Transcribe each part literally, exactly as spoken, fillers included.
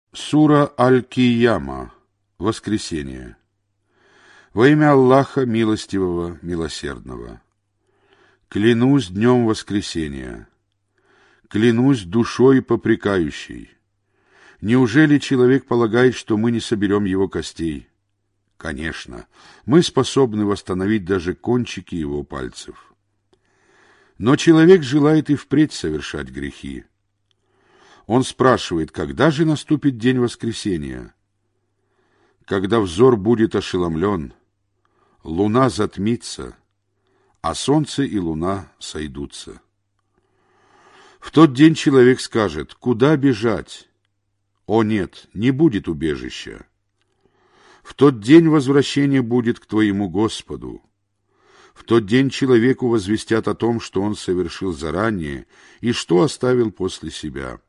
Сура Аль-Кияма. Воскресение. Во имя Аллаха Милостивого, Милосердного. Клянусь днем воскресения. Клянусь душой попрекающей. Неужели человек полагает, что мы не соберем его костей? Конечно, мы способны восстановить даже кончики его пальцев. Но человек желает и впредь совершать грехи. Он спрашивает, когда же наступит день воскресения? Когда взор будет ошеломлен, луна затмится, а солнце и луна сойдутся. В тот день человек скажет, куда бежать? О нет, не будет убежища. В тот день возвращение будет к твоему Господу. В тот день человеку возвестят о том, что он совершил заранее и что оставил после себя.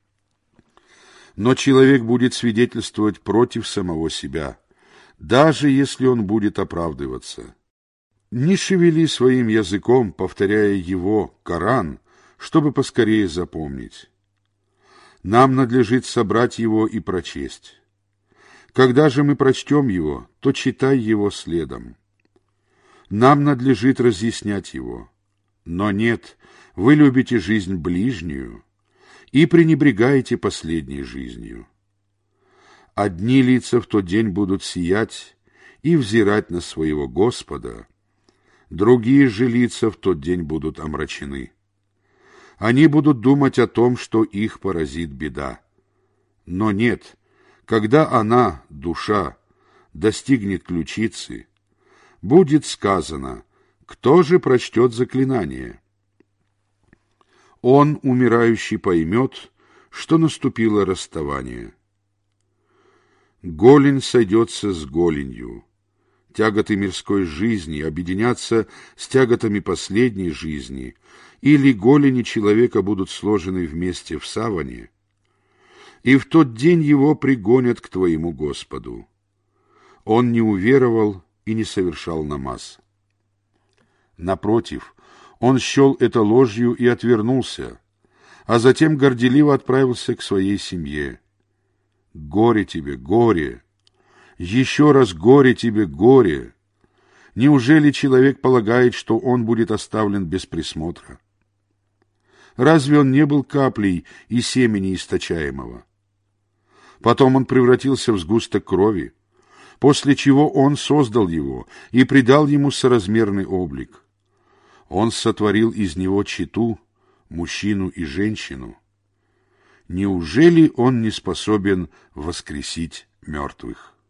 Но человек будет свидетельствовать против самого себя, даже если он будет оправдываться. Не шевели своим языком, повторяя его, Коран, чтобы поскорее запомнить. Нам надлежит собрать его и прочесть. Когда же мы прочтем его, то читай его следом. Нам надлежит разъяснять его. Но нет, вы любите жизнь ближнюю и пренебрегаете последней жизнью. Одни лица в тот день будут сиять и взирать на своего Господа, другие же лица в тот день будут омрачены. Они будут думать о том, что их поразит беда. Но нет, когда она, душа, достигнет ключицы, будет сказано, кто же прочтет заклинание? Он, умирающий, поймет, что наступило расставание. Голень сойдется с голенью. Тяготы мирской жизни объединятся с тяготами последней жизни, или голени человека будут сложены вместе в саване, и в тот день его пригонят к твоему Господу. Он не уверовал и не совершал намаз. Напротив, он счел это ложью и отвернулся, а затем горделиво отправился к своей семье. Горе тебе, горе! Еще раз горе тебе, горе! Неужели человек полагает, что он будет оставлен без присмотра? Разве он не был каплей и семени источаемого? Потом он превратился в сгусток крови, после чего он создал его и придал ему соразмерный облик. Он сотворил из него чету, мужчину и женщину. Неужели он не способен воскресить мертвых?